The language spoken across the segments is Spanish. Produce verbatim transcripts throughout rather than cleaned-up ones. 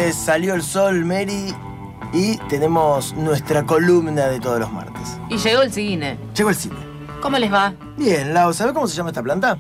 martes salió el sol, Mary, y tenemos nuestra columna de todos los martes. Y llegó el cine. Llegó el cine. ¿Cómo les va? Bien, Lau, ¿sabés cómo se llama esta planta?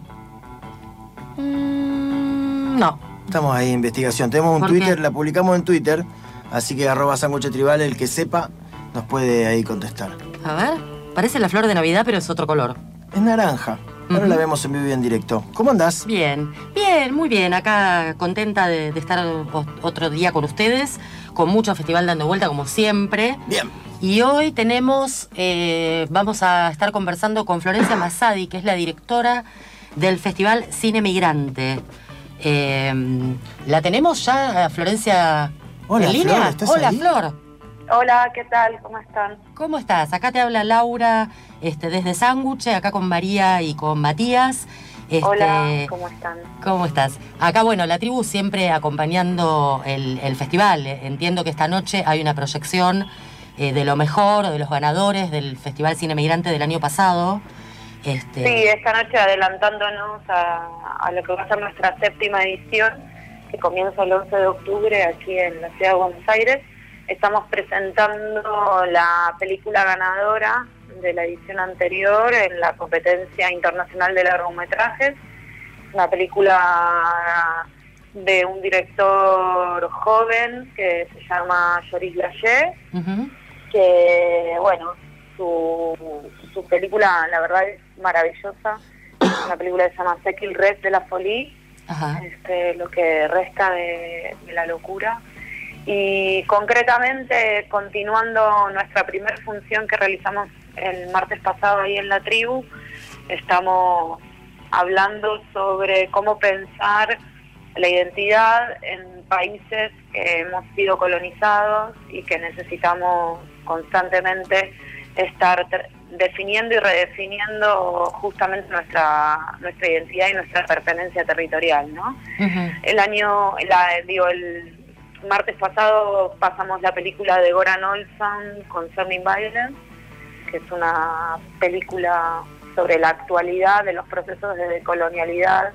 Mm, no. Estamos ahí en investigación. Tenemos un ¿Por Twitter, qué? la publicamos en Twitter, así que arroba sándwich tribal, el que sepa nos puede ahí contestar. A ver, parece la flor de Navidad, pero es otro color. Es naranja. Ahora Ujú. la vemos en vivo y en directo. ¿Cómo andás? Bien, bien, muy bien. Acá contenta de, de estar o- otro día con ustedes, con mucho festival dando vuelta, como siempre. Bien. Y hoy tenemos, eh, vamos a estar conversando con Florencia Massadi, que es la directora del Festival Cine Migrante. Eh, ¿La tenemos ya, a Florencia, Hola, en línea? Flor, ¿estás Hola, ahí? Flor. Hola, ¿qué tal? ¿Cómo están? ¿Cómo estás? Acá te habla Laura, este, desde Sándwich, acá con María y con Matías. Este, Hola, ¿cómo están? ¿Cómo estás? Acá, bueno, la tribu siempre acompañando el, el festival. Entiendo que esta noche hay una proyección eh, de lo mejor, de los ganadores del Festival Cine Migrante del año pasado. Este, Sí, esta noche adelantándonos a, a lo que va a ser nuestra séptima edición, que comienza el once de octubre aquí en la ciudad de Buenos Aires. Estamos presentando la película ganadora de la edición anterior en la competencia internacional de largometrajes. Una película de un director joven que se llama Joris Laché, uh-huh. que, bueno, su, su película, la verdad, es maravillosa. Es una película que se llama C'est qu'il reste de la folie, Ajá. este, lo que resta de, de la locura. Y concretamente, continuando nuestra primera función que realizamos el martes pasado ahí en la tribu, estamos hablando sobre cómo pensar la identidad en países que hemos sido colonizados y que necesitamos constantemente estar ter- definiendo y redefiniendo justamente nuestra nuestra identidad y nuestra pertenencia territorial, ¿no? Uh-huh. El año, la, digo, el martes pasado pasamos la película de Goran Olsson, Concerning Violence, que es una película sobre la actualidad de los procesos de decolonialidad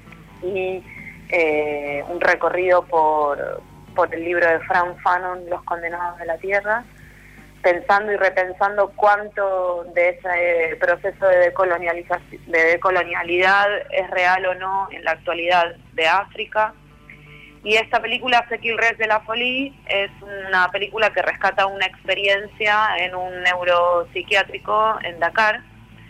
y eh, un recorrido por, por el libro de Frank Fanon, Los Condenados de la Tierra, pensando y repensando cuánto de ese proceso de decolonialización, de decolonialidad es real o no en la actualidad de África. Y esta película, C'est qu'il reste de la folie, es una película que rescata una experiencia en un neuropsiquiátrico en Dakar,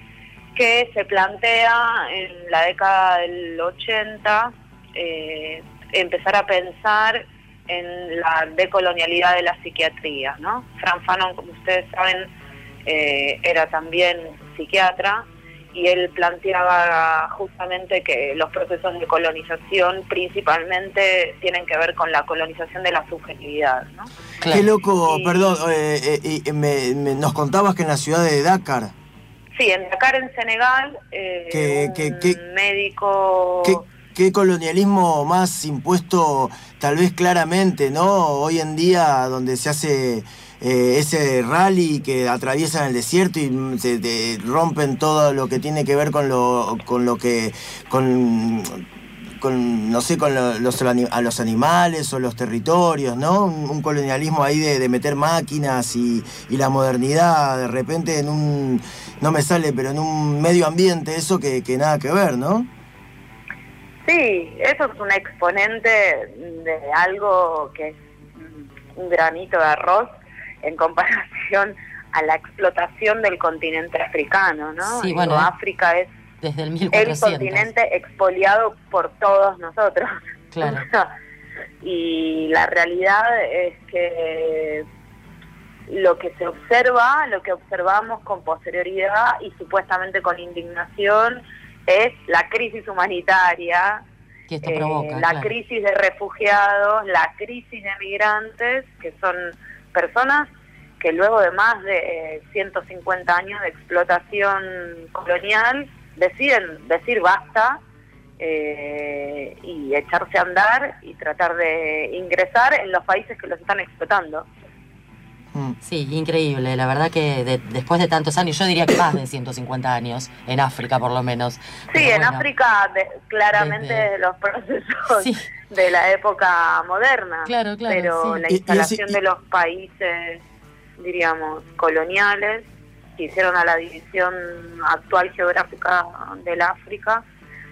que se plantea en la década del ochenta eh, empezar a pensar en la decolonialidad de la psiquiatría, ¿no? Frank Fanon, como ustedes saben, eh, era también psiquiatra, y él planteaba justamente que los procesos de colonización principalmente tienen que ver con la colonización de la subjetividad, ¿no? Claro. Qué loco, Y- perdón, eh, eh, eh, me- me- nos contabas que en la ciudad de Dakar, Sí, en Dakar, en Senegal, eh, Que- un que- que- médico... ¿qué, qué colonialismo más impuesto tal vez claramente, ¿no? Hoy en día donde se hace eh, ese rally que atraviesan el desierto y mm, se te rompen todo lo que tiene que ver con lo, con lo que... con con, no sé, con lo- los, a los animales o los territorios, ¿no? Un, un colonialismo ahí de, de meter máquinas y, y la modernidad, de repente en un, no me sale, pero en un medio ambiente, eso que, que nada que ver, ¿no? Sí, eso es un exponente de algo que es un granito de arroz en comparación a la explotación del continente africano, ¿no? Sí, Digo, bueno, África es Desde el mil el cuatrocientos. continente expoliado por todos nosotros. Claro. Y la realidad es que lo que se observa, lo que observamos con posterioridad y supuestamente con indignación, es la crisis humanitaria, Que esto eh, provoca, la claro. crisis de refugiados, la crisis de migrantes, que son personas que luego de más de eh, ciento cincuenta años de explotación colonial deciden decir basta eh, y echarse a andar y tratar de ingresar en los países que los están explotando. Mm. Sí, increíble. La verdad que de, después de tantos años, yo diría que más de ciento cincuenta años, en África por lo menos. Sí, Pero en bueno, África de, claramente desde... los procesos Sí. de la época moderna, Claro, claro, pero sí. la Y- y instalación así- y- de los países, diríamos, coloniales, que hicieron a la división actual geográfica del África,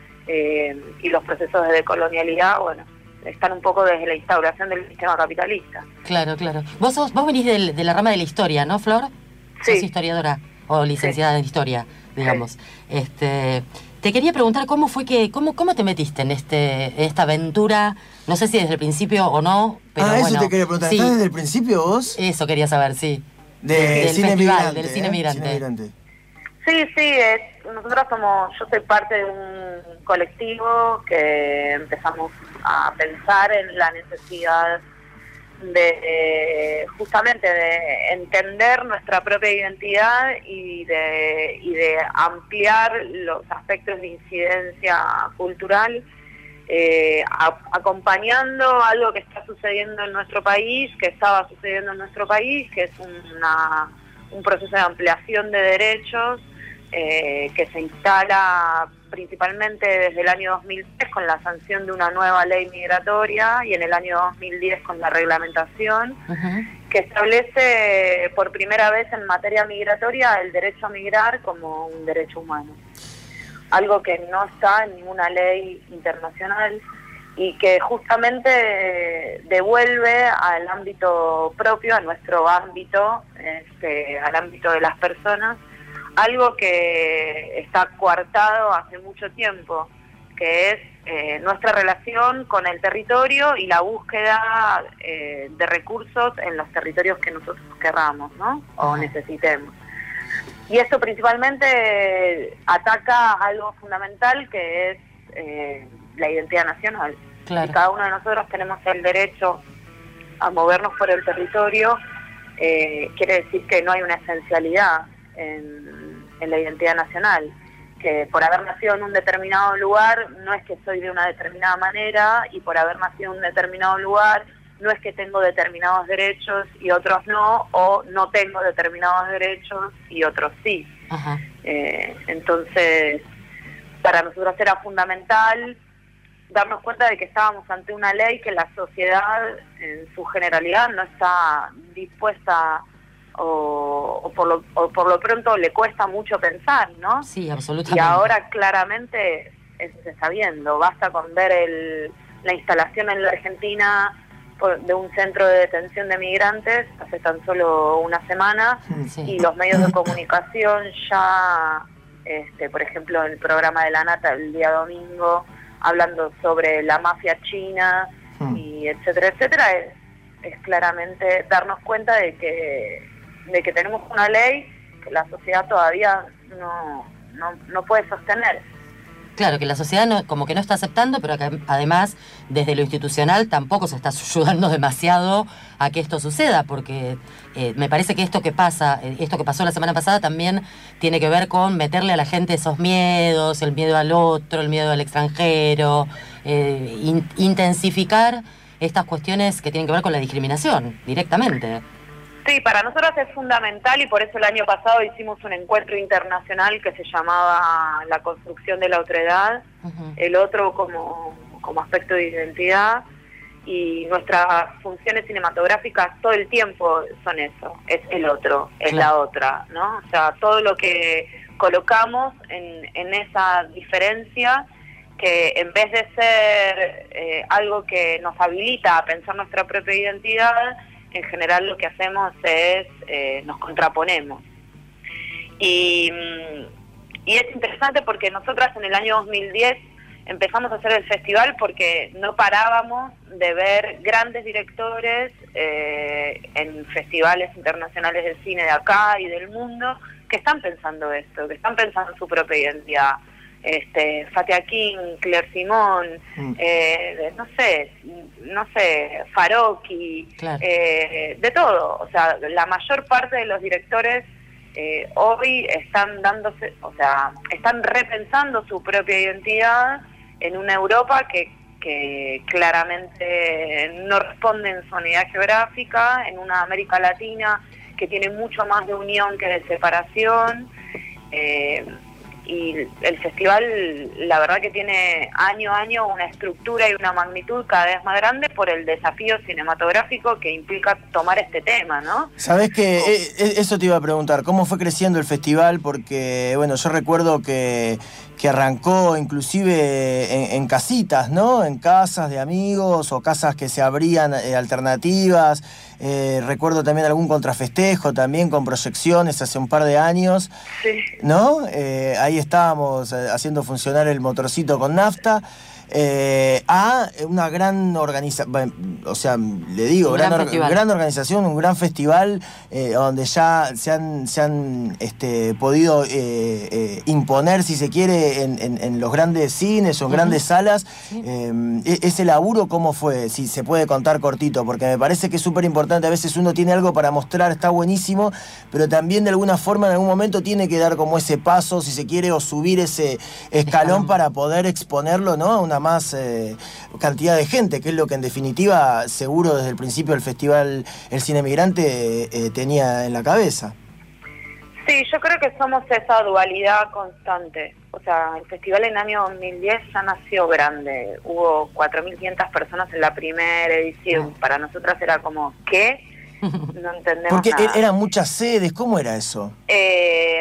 eh, y los procesos de decolonialidad, bueno, están un poco desde la instauración del sistema capitalista. Claro, claro. Vos sos, vos venís del- de la rama de la historia, ¿no, Flor? Sí. Sos historiadora o licenciada en historia, digamos. Este, te quería preguntar cómo fue que, cómo, cómo te metiste en este, en esta aventura, no sé si desde el principio o no, pero ah, bueno. eso te quería preguntar. Sí, ¿Estás desde el principio vos? eso quería saber, sí. De del cine festival, migrante, del cine ¿eh? migrante. Cine migrante. Sí, sí, es, nosotros somos, yo soy parte de un colectivo que empezamos a pensar en la necesidad de eh, justamente de entender nuestra propia identidad y de, y de ampliar los aspectos de incidencia cultural, eh, a, acompañando algo que está sucediendo en nuestro país, que estaba sucediendo en nuestro país, que es una, un proceso de ampliación de derechos, eh, que se instala principalmente desde el año dos mil tres con la sanción de una nueva ley migratoria y en el año dos mil diez con la reglamentación, Ujú. que establece por primera vez en materia migratoria el derecho a migrar como un derecho humano. Algo que no está en ninguna ley internacional y que justamente devuelve al ámbito propio, a nuestro ámbito, este, al ámbito de las personas, algo que está coartado hace mucho tiempo, que es eh, nuestra relación con el territorio y la búsqueda eh, de recursos en los territorios que nosotros querramos, ¿no? O Ajá. necesitemos. Y esto principalmente ataca algo fundamental que es eh, la identidad nacional. Claro. Y cada uno de nosotros tenemos el derecho a movernos por el territorio, eh, quiere decir que no hay una esencialidad en, en la identidad nacional, que por haber nacido en un determinado lugar no es que soy de una determinada manera, y por haber nacido en un determinado lugar no es que tengo determinados derechos y otros no, o no tengo determinados derechos y otros sí. Ajá. Eh, entonces, para nosotros era fundamental darnos cuenta de que estábamos ante una ley que la sociedad en su generalidad no está dispuesta o, o, por, lo, o por lo pronto le cuesta mucho pensar, ¿no? Sí, absolutamente. Y ahora claramente eso se está viendo. Basta con ver el, la instalación en la Argentina de un centro de detención de migrantes hace tan solo una semana, Sí. y los medios de comunicación ya, este, por ejemplo, el programa de La Nata el día domingo, hablando sobre la mafia china, Hmm. y etcétera, etcétera, es, es claramente darnos cuenta de que, de que tenemos una ley que la sociedad todavía no, no, no puede sostener. Claro, que la sociedad no, como que no está aceptando, pero que además desde lo institucional tampoco se está ayudando demasiado a que esto suceda, porque eh, me parece que esto que pasa, eh, esto que pasó la semana pasada también tiene que ver con meterle a la gente esos miedos, el miedo al otro, el miedo al extranjero, eh, in- intensificar estas cuestiones que tienen que ver con la discriminación directamente. Sí, para nosotros es fundamental, y por eso el año pasado hicimos un encuentro internacional que se llamaba La construcción de la otredad, Uh-huh. el otro como, como aspecto de identidad, y nuestras funciones cinematográficas todo el tiempo son eso, es el otro, es Claro. la otra, ¿no? O sea, todo lo que colocamos en, en esa diferencia, que en vez de ser eh, algo que nos habilita a pensar nuestra propia identidad, en general lo que hacemos es, eh, nos contraponemos. Y, y es interesante porque nosotras en el año dos mil diez empezamos a hacer el festival porque no parábamos de ver grandes directores eh, en festivales internacionales de cine de acá y del mundo que están pensando esto, que están pensando en su propia identidad. Este, Fatia King, Claire Simón, Mm. eh, no sé, no sé, Farocchi, Claro. eh, de todo. O sea, la mayor parte de los directores eh, hoy están dándose, o sea, están repensando su propia identidad en una Europa que, que claramente no responde en su unidad geográfica, en una América Latina que tiene mucho más de unión que de separación. Eh, y el festival, la verdad que tiene año a año una estructura y una magnitud cada vez más grande por el desafío cinematográfico que implica tomar este tema, ¿no? Sabés que eh, eso te iba a preguntar, ¿cómo fue creciendo el festival? Porque, bueno, yo recuerdo que, que arrancó inclusive en, en casitas, ¿no? En casas de amigos o casas que se abrían eh, alternativas. Eh, recuerdo también algún contrafestejo también con proyecciones hace un par de años, sí. ¿no? Eh, ahí estábamos haciendo funcionar el motorcito con nafta. Eh, a una gran organización, o sea, le digo, gran, gran, or gran organización, un gran festival eh, donde ya se han, se han este, podido eh, eh, imponer, si se quiere, en, en, en los grandes cines o en uh-huh. grandes salas. Sí. Eh, ese laburo, ¿cómo fue? Si se puede contar cortito, porque me parece que es súper importante. A veces uno tiene algo para mostrar, está buenísimo, pero también de alguna forma, en algún momento, tiene que dar como ese paso, si se quiere, o subir ese escalón para poder exponerlo, ¿no? A una más eh, cantidad de gente, que es lo que en definitiva seguro desde el principio del festival El Cine Migrante eh, tenía en la cabeza. Sí, yo creo que somos esa dualidad constante. O sea, el festival en el año dos mil diez ya nació grande. Hubo cuatro mil quinientas personas en la primera edición. Para nosotras era como, ¿qué? No entendemos Porque nada. eran muchas sedes, ¿cómo era eso? Eh,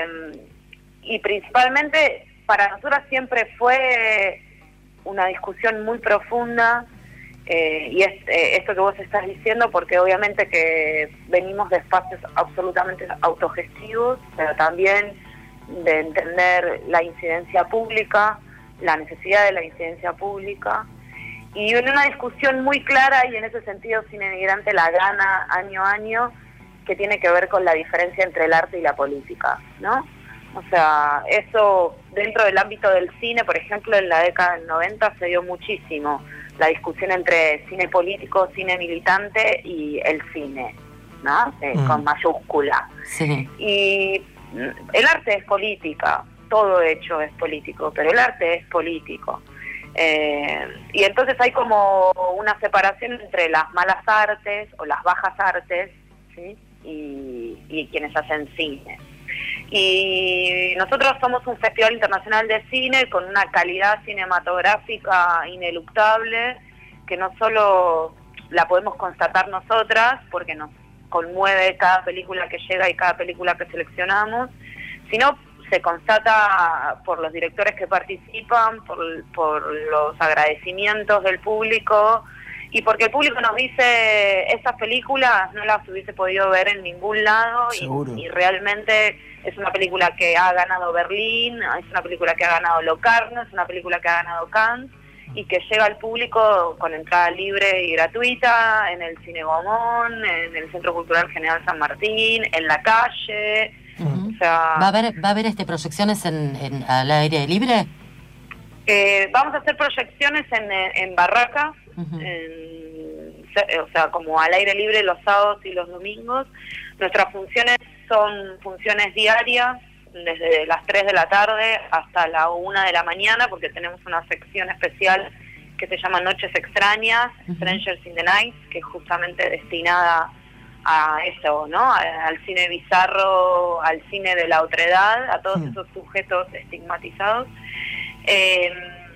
y principalmente para nosotras siempre fue una discusión muy profunda, eh, y es eh, esto que vos estás diciendo, porque obviamente que venimos de espacios absolutamente autogestivos, pero también de entender la incidencia pública, la necesidad de la incidencia pública, y en una discusión muy clara, y en ese sentido Cine Migrante la gana año a año, que tiene que ver con la diferencia entre el arte y la política, ¿no? O sea, eso dentro del ámbito del cine, por ejemplo, en la década del noventa se dio muchísimo la discusión entre cine político, cine militante y el cine, ¿no? Eh, mm. Con mayúscula. Sí. Y el arte es política, todo hecho es político, pero el arte es político. Eh, y entonces hay como una separación entre las malas artes o las bajas artes, ¿sí? y, y quienes hacen cine. Y nosotros somos un festival internacional de cine con una calidad cinematográfica ineluctable, que no solo la podemos constatar nosotras, porque nos conmueve cada película que llega y cada película que seleccionamos, sino se constata por los directores que participan, por, por los agradecimientos del público, y porque el público nos dice, esas películas no las hubiese podido ver en ningún lado, y, y realmente es una película que ha ganado Berlín, es una película que ha ganado Locarno, es una película que ha ganado Cannes, y que llega al público con entrada libre y gratuita en el Cine Gaumont, en el Centro Cultural General San Martín, en la calle. Uh-huh. O sea, ¿Va a haber, va a haber este, proyecciones en, en, al aire libre? Eh, vamos a hacer proyecciones en, en barracas, uh-huh. en, o sea, como al aire libre los sábados y los domingos. Nuestras funciones son funciones diarias, desde las tres de la tarde hasta la una de la mañana, porque tenemos una sección especial que se llama Noches Extrañas, uh-huh. Strangers in the Night, que es justamente destinada a eso, ¿no? Al cine bizarro, al cine de la otredad, a todos sí. esos sujetos estigmatizados. Eh,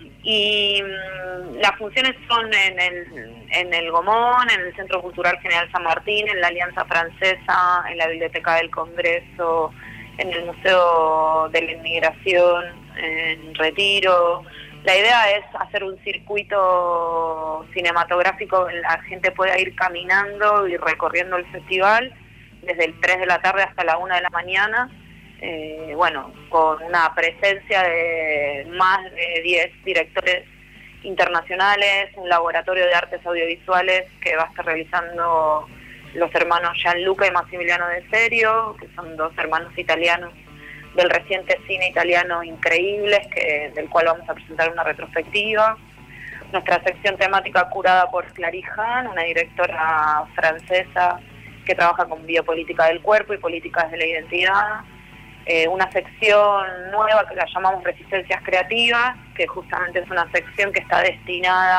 y las funciones son en el, en el Gaumont, en el Centro Cultural General San Martín, en la Alianza Francesa, en la Biblioteca del Congreso, en el Museo de la Inmigración, en Retiro. La idea es hacer un circuito cinematográfico donde la gente pueda ir caminando y recorriendo el festival desde el tres de la tarde hasta la una de la mañana. Eh, bueno, con una presencia de más de diez directores internacionales, un laboratorio de artes audiovisuales que va a estar realizando los hermanos Gianluca y Massimiliano De Serio, que son dos hermanos italianos del reciente cine italiano increíbles, que, del cual vamos a presentar una retrospectiva. Nuestra sección temática curada por Clary Hahn, una directora francesa que trabaja con biopolítica del cuerpo y políticas de la identidad. Eh, una sección nueva que la llamamos Resistencias Creativas, que justamente es una sección que está destinada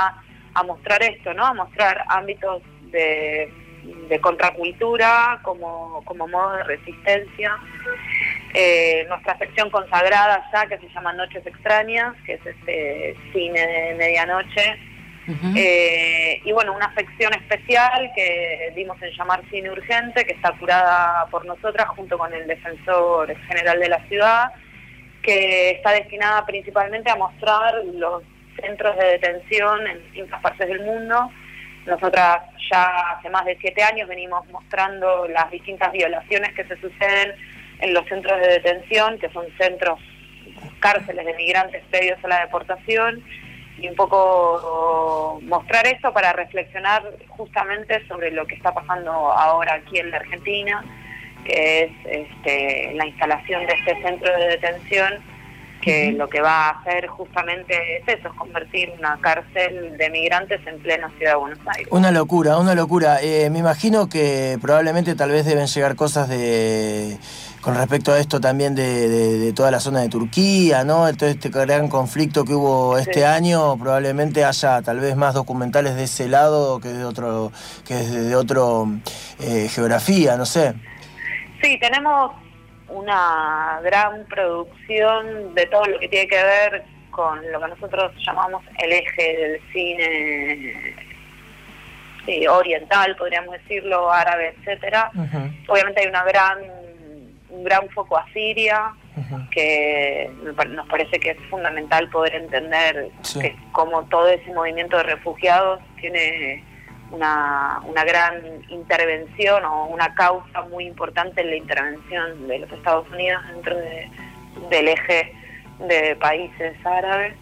a mostrar esto, ¿no? A mostrar ámbitos de, de contracultura como, como modo de resistencia. Eh, nuestra sección consagrada ya, que se llama Noches Extrañas, que es este cine de medianoche. Uh-huh. eh, y bueno, una sección especial que dimos en llamar Cine Urgente, que está curada por nosotras junto con el Defensor General de la Ciudad, que está destinada principalmente a mostrar los centros de detención en distintas partes del mundo. Nosotras ya hace más de siete años venimos mostrando las distintas violaciones que se suceden en los centros de detención, que son centros, cárceles de migrantes previos a la deportación, y un poco mostrar eso para reflexionar justamente sobre lo que está pasando ahora aquí en la Argentina, que es este, la instalación de este centro de detención, que uh-huh. lo que va a hacer justamente es eso, es convertir una cárcel de migrantes en plena ciudad de Buenos Aires. Una locura, una locura. Eh, me imagino que probablemente tal vez deben llegar cosas de con respecto a esto también de, de, de toda la zona de Turquía, ¿no? Todo este gran conflicto que hubo este sí. año, probablemente haya tal vez más documentales de ese lado que de otro, que de otro eh, geografía, no sé. Sí, tenemos una gran producción de todo lo que tiene que ver con lo que nosotros llamamos el eje del cine sí, oriental, podríamos decirlo, árabe, etcétera. Uh-huh. Obviamente hay una gran un gran foco a Siria, uh-huh. que nos parece que es fundamental poder entender sí. que como todo ese movimiento de refugiados tiene una, una gran intervención o una causa muy importante en la intervención de los Estados Unidos dentro de, del eje de países árabes.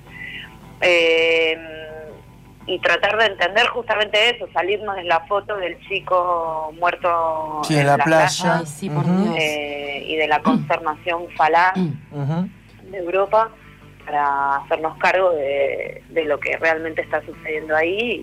Eh, y tratar de entender justamente eso, salirnos de la foto del chico muerto sí, en, en la, la playa, playa Ay, sí, por uh-huh. eh, y de la consternación falaz uh-huh. de Europa, para hacernos cargo de, de lo que realmente está sucediendo ahí.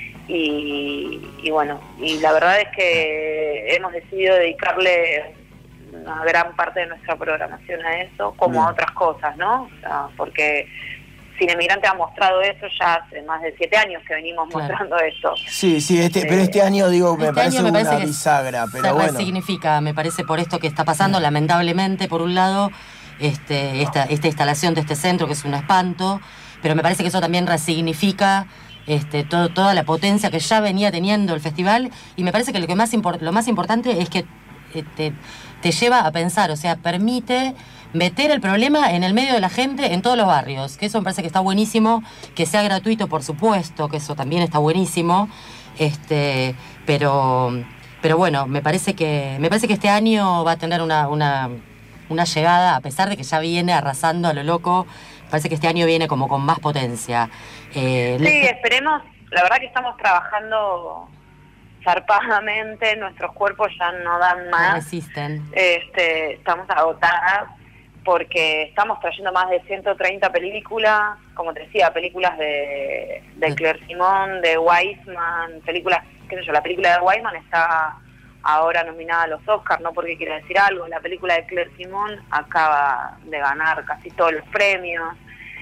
Y, y bueno, y la verdad es que hemos decidido dedicarle una gran parte de nuestra programación a eso, como Bien. a otras cosas, ¿no? O sea, porque Cine Migrante ha mostrado eso ya hace más de siete años que venimos claro. mostrando eso. Sí, sí, este, eh, pero este año, digo, me este parece año me una parece bisagra, pero se bueno. significa, me parece, por esto que está pasando, sí. lamentablemente, por un lado, este, esta, esta instalación de este centro, que es un espanto, pero me parece que eso también resignifica este, todo, toda la potencia que ya venía teniendo el festival, y me parece que lo, que más import, lo más importante es que te, te lleva a pensar, o sea, permite meter el problema en el medio de la gente en todos los barrios, que eso me parece que está buenísimo, que sea gratuito, por supuesto, que eso también está buenísimo, este, pero, pero bueno, me parece que me parece que este año va a tener una, una, una llegada, a pesar de que ya viene arrasando a lo loco, parece que este año viene como con más potencia. Eh, sí, le... esperemos, la verdad que estamos trabajando zarpadamente, nuestros cuerpos ya no dan más. No resisten. Este, estamos agotadas, porque estamos trayendo más de ciento treinta películas, como te decía, películas de, de Claire Simon, de Weisman, películas, qué sé yo, la película de Weisman está ahora nominada a los Oscars, no porque quiera decir algo, la película de Claire Simon acaba de ganar casi todos los premios,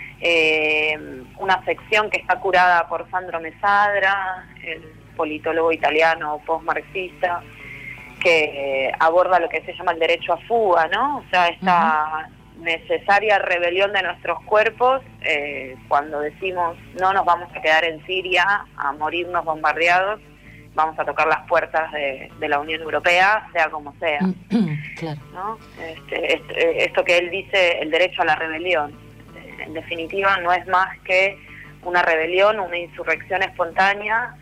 eh, una sección que está curada por Sandro Mesadra, el politólogo italiano post-marxista, que aborda lo que se llama el derecho a fuga, ¿no? O sea, esta uh-huh. necesaria rebelión de nuestros cuerpos eh, cuando decimos no nos vamos a quedar en Siria a morirnos bombardeados, vamos a tocar las puertas de, de la Unión Europea, sea como sea. Claro. ¿No? Este, este, esto que él dice, el derecho a la rebelión, en definitiva no es más que una rebelión, una insurrección espontánea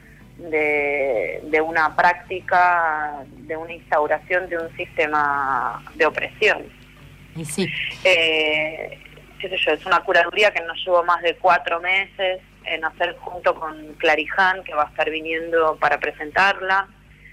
De, de una práctica, de una instauración de un sistema de opresión. Y sí. Eh, qué sé yo, es una curaduría que nos llevó más de cuatro meses en hacer junto con Clariján, que va a estar viniendo para presentarla,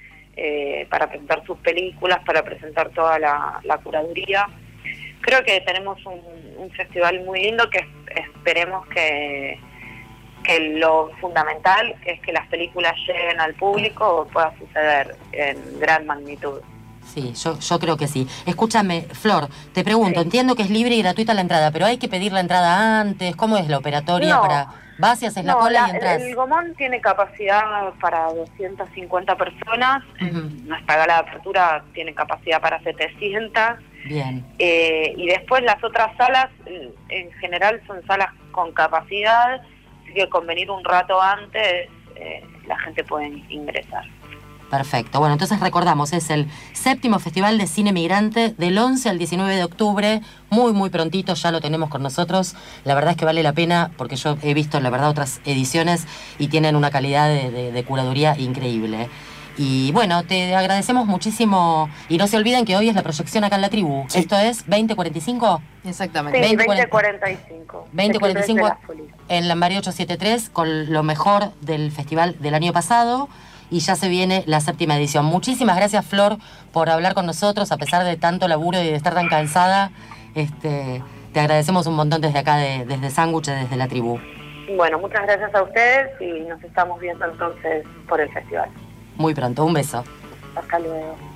eh, para presentar sus películas, para presentar toda la, la curaduría. Creo que tenemos un, un festival muy lindo que esperemos que que lo fundamental es que las películas lleguen al público pueda suceder en gran magnitud. Sí, yo, yo creo que sí. Escúchame, Flor, te pregunto, sí. Entiendo que es libre y gratuita la entrada, pero hay que pedir la entrada antes, ¿cómo es la operatoria no, para...? Vas y haces la No, cola la- y entras. el Gomón tiene capacidad para doscientas cincuenta personas. Ujú. Nuestra gala de apertura tiene capacidad para setecientas. Bien. Eh, y después las otras salas, eh, en general, son salas con capacidad, así que con venir un rato antes, eh, la gente puede ingresar. Perfecto. Bueno, entonces recordamos, es el séptimo Festival de Cine Migrante del once al diecinueve de octubre, muy, muy prontito, ya lo tenemos con nosotros. La verdad es que vale la pena, porque yo he visto, la verdad, otras ediciones y tienen una calidad de, de, de curaduría increíble. Y bueno, te agradecemos muchísimo. Y no se olviden que hoy es la proyección acá en la tribu. Sí. Esto es veinte cuarenta y cinco. Exactamente. Sí, veinte veinte cuarenta y cinco. veinte cuarenta y cinco de las Polis. en Lambaré ochocientos setenta y tres con lo mejor del festival del año pasado y ya se viene la séptima edición. Muchísimas gracias, Flor, por hablar con nosotros a pesar de tanto laburo y de estar tan cansada. Este, te agradecemos un montón desde acá, de, desde Sándwich, desde la tribu. Bueno, muchas gracias a ustedes y nos estamos viendo entonces por el festival. Muy pronto, un beso. Hasta luego.